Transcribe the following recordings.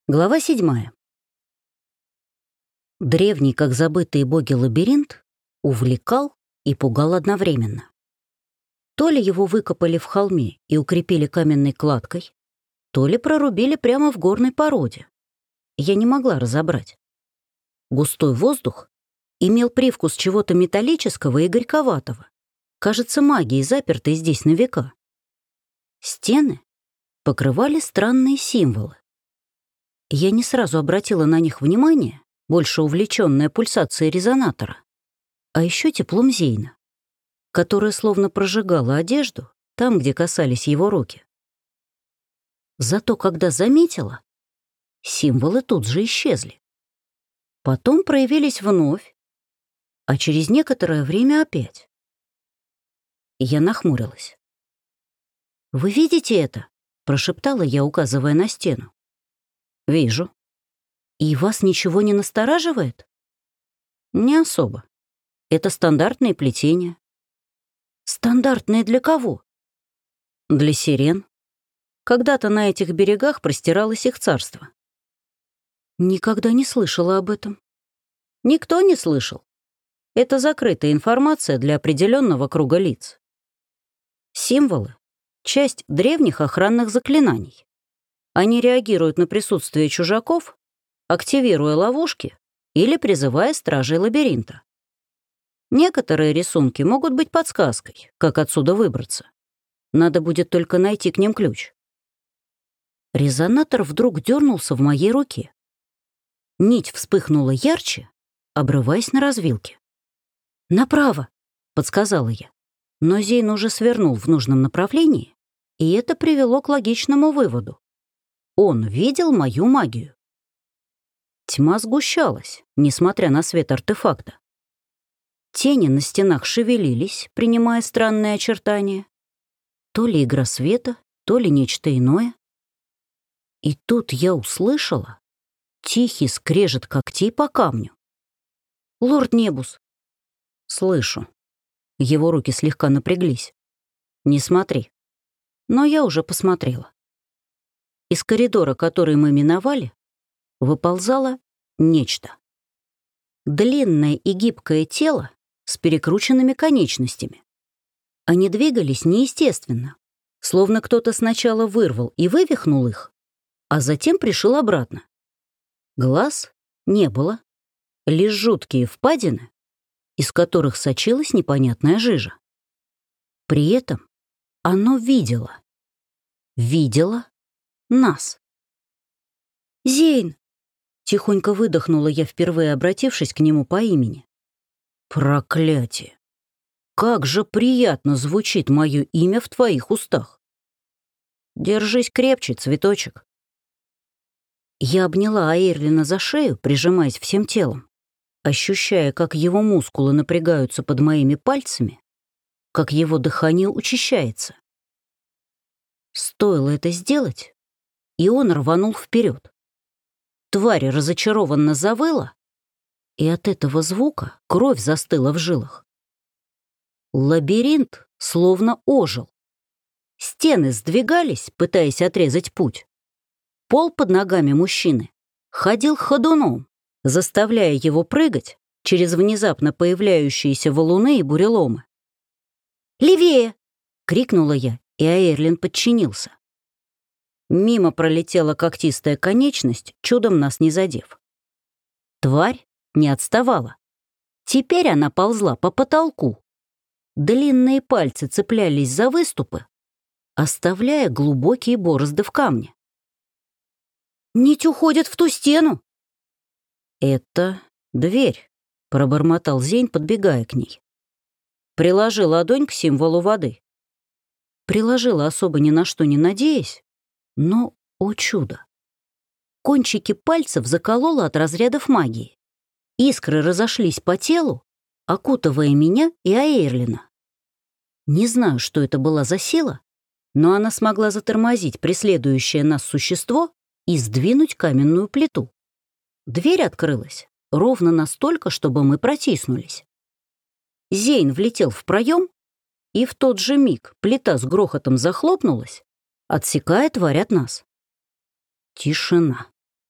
Глава 7. Древний, как забытые боги, лабиринт увлекал и пугал одновременно. То ли его выкопали в холме и укрепили каменной кладкой, то ли прорубили прямо в горной породе. Я не могла разобрать. Густой воздух имел привкус чего-то металлического и горьковатого. Кажется, магией, запертой здесь на века. Стены покрывали странные символы. Я не сразу обратила на них внимание, больше увлечённая пульсацией резонатора, а еще теплом Зейна, которое словно прожигало одежду там, где касались его руки. Зато когда заметила, символы тут же исчезли. Потом проявились вновь, а через некоторое время опять. Я нахмурилась. «Вы видите это?» — прошептала я, указывая на стену. «Вижу. И вас ничего не настораживает?» «Не особо. Это стандартные плетения». «Стандартные для кого?» «Для сирен. Когда-то на этих берегах простиралось их царство». «Никогда не слышала об этом». «Никто не слышал. Это закрытая информация для определенного круга лиц. Символы — часть древних охранных заклинаний. Они реагируют на присутствие чужаков, активируя ловушки или призывая стражей лабиринта. Некоторые рисунки могут быть подсказкой, как отсюда выбраться. Надо будет только найти к ним ключ». Резонатор вдруг дернулся в моей руке. Нить вспыхнула ярче, обрываясь на развилке. «Направо», — подсказала я. Но Зейн уже свернул в нужном направлении, и это привело к логичному выводу. Он видел мою магию. Тьма сгущалась, несмотря на свет артефакта. Тени на стенах шевелились, принимая странные очертания. То ли игра света, то ли нечто иное. И тут я услышала тихий скрежет когтей по камню. «Лорд Небус!» «Слышу». Его руки слегка напряглись. «Не смотри». Но я уже посмотрела. Из коридора, который мы миновали, выползало нечто. Длинное и гибкое тело с перекрученными конечностями. Они двигались неестественно, словно кто-то сначала вырвал и вывихнул их, а затем пришил обратно. Глаз не было, лишь жуткие впадины, из которых сочилась непонятная жижа. При этом оно видело нас. «Зейн!» — тихонько выдохнула я, впервые обратившись к нему по имени. «Проклятие! Как же приятно звучит мое имя в твоих устах! Держись крепче, цветочек!» Я обняла Аэрлина за шею, прижимаясь всем телом, ощущая, как его мускулы напрягаются под моими пальцами, как его дыхание учащается. Стоило это сделать, и он рванул вперед. Тварь разочарованно завыла, и от этого звука кровь застыла в жилах. Лабиринт словно ожил. Стены сдвигались, пытаясь отрезать путь. Пол под ногами мужчины ходил ходуном, заставляя его прыгать через внезапно появляющиеся валуны и буреломы. «Левее!» — крикнула я, и Аэрлин подчинился. Мимо пролетела когтистая конечность, чудом нас не задев. Тварь не отставала. Теперь она ползла по потолку. Длинные пальцы цеплялись за выступы, оставляя глубокие борозды в камне. «Нить уходит в ту стену!» «Это дверь», — пробормотал Зейн, подбегая к ней. Приложи ладонь к символу воды. Приложила, особо ни на что не надеясь, но, о чудо, кончики пальцев закололо от разрядов магии. Искры разошлись по телу, окутывая меня и Аэрлина. Не знаю, что это была за сила, но она смогла затормозить преследующее нас существо и сдвинуть каменную плиту. Дверь открылась ровно настолько, чтобы мы протиснулись. Зейн влетел в проем, и в тот же миг плита с грохотом захлопнулась, отсекая тварь от нас. Тишина.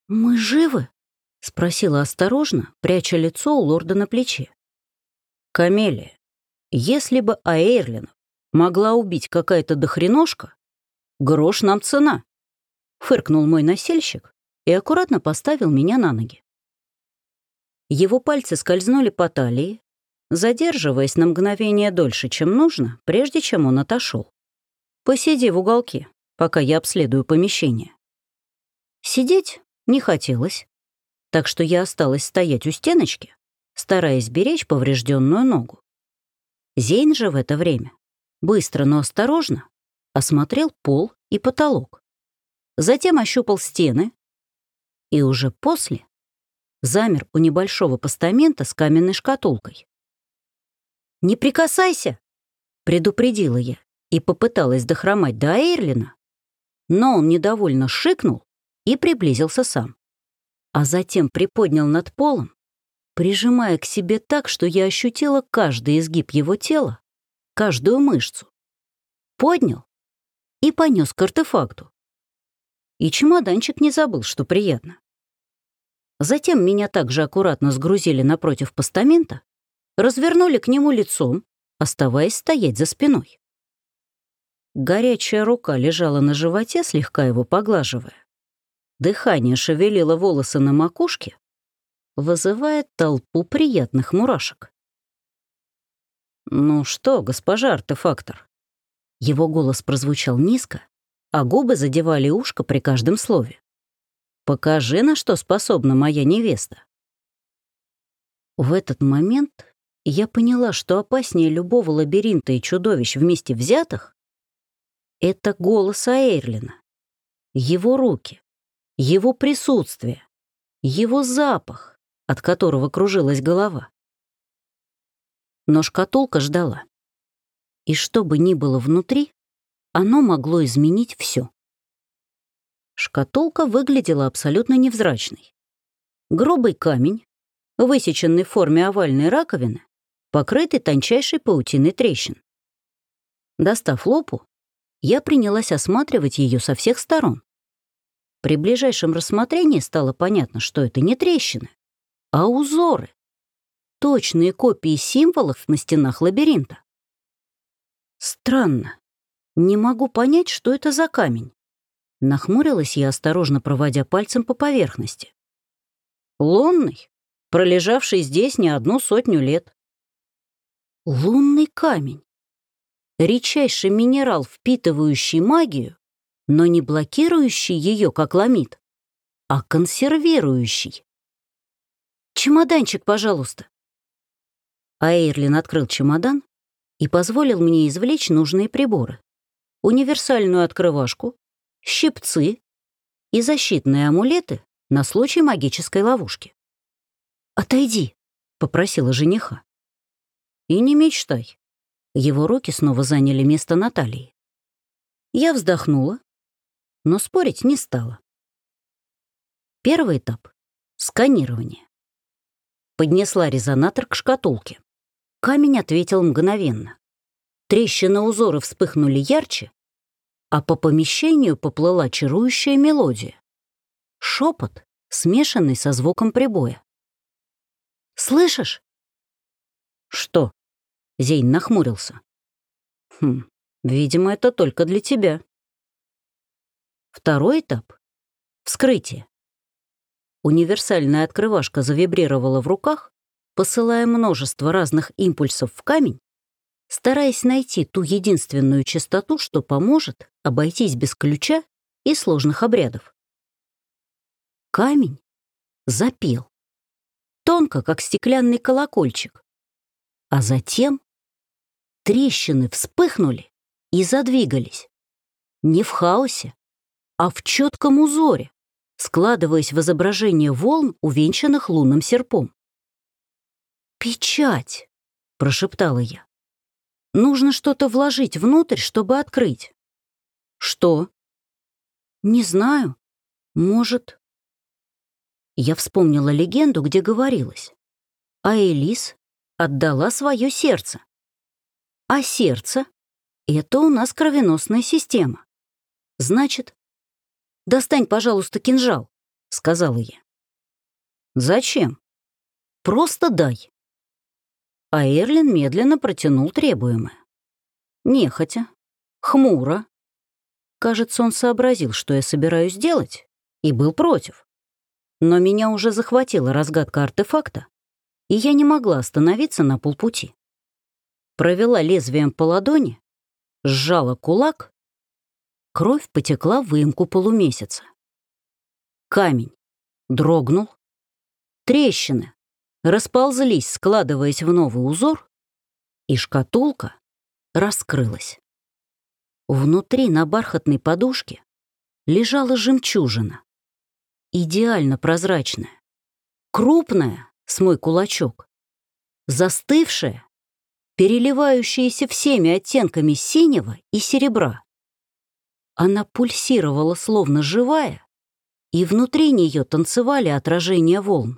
«Мы живы?» — спросила осторожно, пряча лицо у лорда на плече. «Камелия, если бы Аэрлинов могла убить какая-то дохреношка, грош нам цена», — фыркнул мой носильщик и аккуратно поставил меня на ноги. Его пальцы скользнули по талии, задерживаясь на мгновение дольше, чем нужно, прежде чем он отошел. «Посиди в уголке, пока я обследую помещение». Сидеть не хотелось, так что я осталась стоять у стеночки, стараясь беречь поврежденную ногу. Зейн же в это время быстро, но осторожно осмотрел пол и потолок, затем ощупал стены и уже после замер у небольшого постамента с каменной шкатулкой. «Не прикасайся!» — предупредила я и попыталась дохромать до Эйрлина, но он недовольно шикнул и приблизился сам, а затем приподнял над полом, прижимая к себе так, что я ощутила каждый изгиб его тела, каждую мышцу. Поднял и понес к артефакту. И чемоданчик не забыл, что приятно. Затем меня также аккуратно сгрузили напротив постамента, развернули к нему лицом, оставаясь стоять за спиной. Горячая рука лежала на животе, слегка его поглаживая. Дыхание шевелило волосы на макушке, вызывая толпу приятных мурашек. «Ну что, госпожа артефактор?» Его голос прозвучал низко, а губы задевали ушко при каждом слове. «Покажи, на что способна моя невеста». В этот момент я поняла, что опаснее любого лабиринта и чудовищ вместе взятых — это голос Аэрлина, его руки, его присутствие, его запах, от которого кружилась голова. Но шкатулка ждала. И что бы ни было внутри, оно могло изменить все. Шкатулка выглядела абсолютно невзрачной. Грубый камень, высеченный в форме овальной раковины, покрытый тончайшей паутиной трещин. Достав лупу, я принялась осматривать ее со всех сторон. При ближайшем рассмотрении стало понятно, что это не трещины, а узоры, точные копии символов на стенах лабиринта. Странно, не могу понять, что это за камень. Нахмурилась я, осторожно проводя пальцем по поверхности. Лунный, пролежавший здесь не 100 лет. Лунный камень. Редчайший минерал, впитывающий магию, но не блокирующий ее, как ламид, а консервирующий. «Чемоданчик, пожалуйста». Аэрлин открыл чемодан и позволил мне извлечь нужные приборы. Универсальную открывашку, щипцы и защитные амулеты на случай магической ловушки. «Отойди», — попросила жениха. «И не мечтай». Его руки снова заняли место на талии. Я вздохнула, но спорить не стала. Первый этап — сканирование. Поднесла резонатор к шкатулке. Камень ответил мгновенно. Трещины узора вспыхнули ярче, а по помещению поплыла чарующая мелодия. Шепот, смешанный со звуком прибоя. «Слышишь?» «Что?» — Зейн нахмурился. Видимо, это только для тебя». Второй этап — вскрытие. Универсальная открывашка завибрировала в руках, посылая множество разных импульсов в камень, стараясь найти ту единственную частоту, что поможет обойтись без ключа и сложных обрядов. Камень запел, тонко, как стеклянный колокольчик, а затем трещины вспыхнули и задвигались. Не в хаосе, а в четком узоре, складываясь в изображение волн, увенчанных лунным серпом. «Печать!» — прошептала я. «Нужно что-то вложить внутрь, чтобы открыть». «Что?» «Не знаю. Может...» Я вспомнила легенду, где говорилось. А Элис отдала свое сердце. А сердце — это у нас кровеносная система. Значит, достань, пожалуйста, кинжал. сказала я. «Зачем? Просто дай». А Эрлин медленно протянул требуемое. Нехотя, хмуро. Кажется, он сообразил, что я собираюсь делать, и был против. Но меня уже захватила разгадка артефакта, и я не могла остановиться на полпути. Провела лезвием по ладони, сжала кулак, кровь потекла в выемку полумесяца. Камень дрогнул, трещины расползлись, складываясь в новый узор, и шкатулка раскрылась. Внутри на бархатной подушке лежала жемчужина, идеально прозрачная, крупная, с мой кулачок, застывшая, переливающаяся всеми оттенками синего и серебра. Она пульсировала, словно живая, и внутри нее танцевали отражения волн.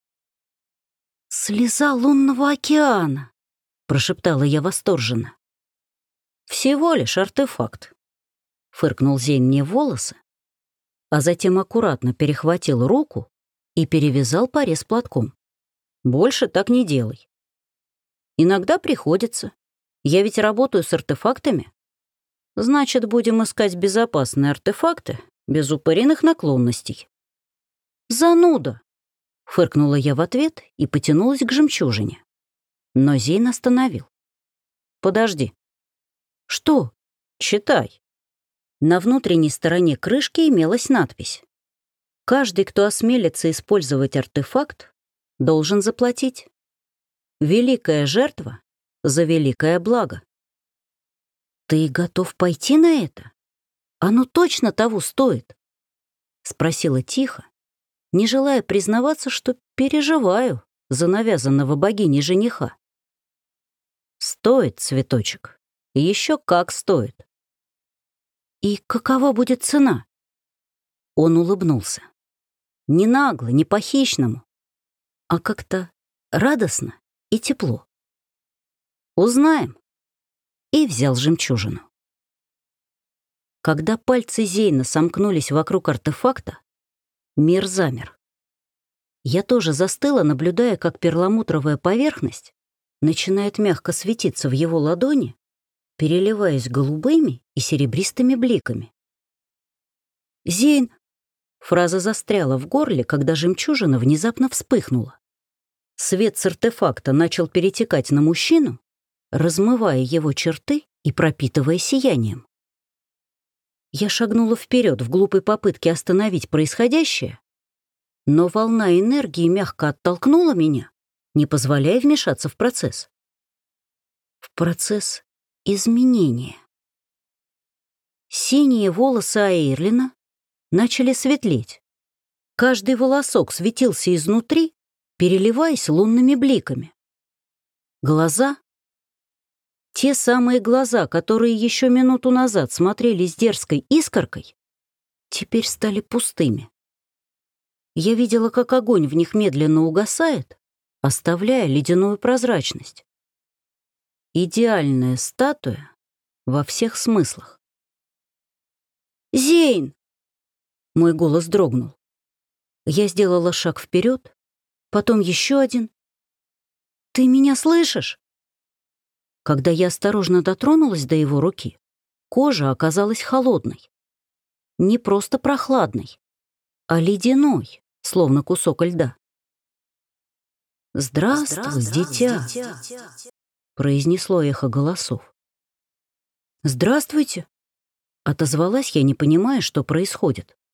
«Слеза лунного океана», — прошептала я восторженно. «Всего лишь артефакт», — фыркнул Зейн мне волосы, а затем аккуратно перехватил руку и перевязал порез платком. «Больше так не делай. Иногда приходится. Я ведь работаю с артефактами. Значит, будем искать безопасные артефакты без упыриных наклонностей». «Зануда!» — фыркнула я в ответ и потянулась к жемчужине. Но Зейн остановил. «Подожди». «Что?» «Читай». На внутренней стороне крышки имелась надпись: «Каждый, кто осмелится использовать артефакт, должен заплатить. Великая жертва за великое благо». «Ты готов пойти на это? Оно точно того стоит?» — спросила тихо, не желая признаваться, что переживаю за навязанного богиней жениха. «Стоит, цветочек, еще как стоит». «И какова будет цена?» Он улыбнулся. Не нагло, не по-хищному, а как-то радостно и тепло. «Узнаем». И взял жемчужину. Когда пальцы Зейна сомкнулись вокруг артефакта, мир замер. Я тоже застыла, наблюдая, как перламутровая поверхность начинает мягко светиться в его ладони, переливаясь голубыми и серебристыми бликами. «Зейн!» — фраза застряла в горле, когда жемчужина внезапно вспыхнула. Свет с артефакта начал перетекать на мужчину, размывая его черты и пропитывая сиянием. Я шагнула вперед в глупой попытке остановить происходящее, но волна энергии мягко оттолкнула меня, не позволяя вмешаться в процесс. В процесс изменения. Синие волосы Аэрлина начали светлеть. Каждый волосок светился изнутри, переливаясь лунными бликами. Глаза, те самые глаза, которые еще минуту назад смотрели с дерзкой искоркой, теперь стали пустыми. Я видела, как огонь в них медленно угасает, оставляя ледяную прозрачность. Идеальная статуя во всех смыслах. «Зейн!» — мой голос дрогнул. Я сделала шаг вперед, потом еще один. «Ты меня слышишь?» Когда я осторожно дотронулась до его руки, кожа оказалась холодной. Не просто прохладной, а ледяной, словно кусок льда. «Здравствуй, дитя!» — произнесло эхо голосов. «Здравствуйте!» — отозвалась я, не понимая, что происходит.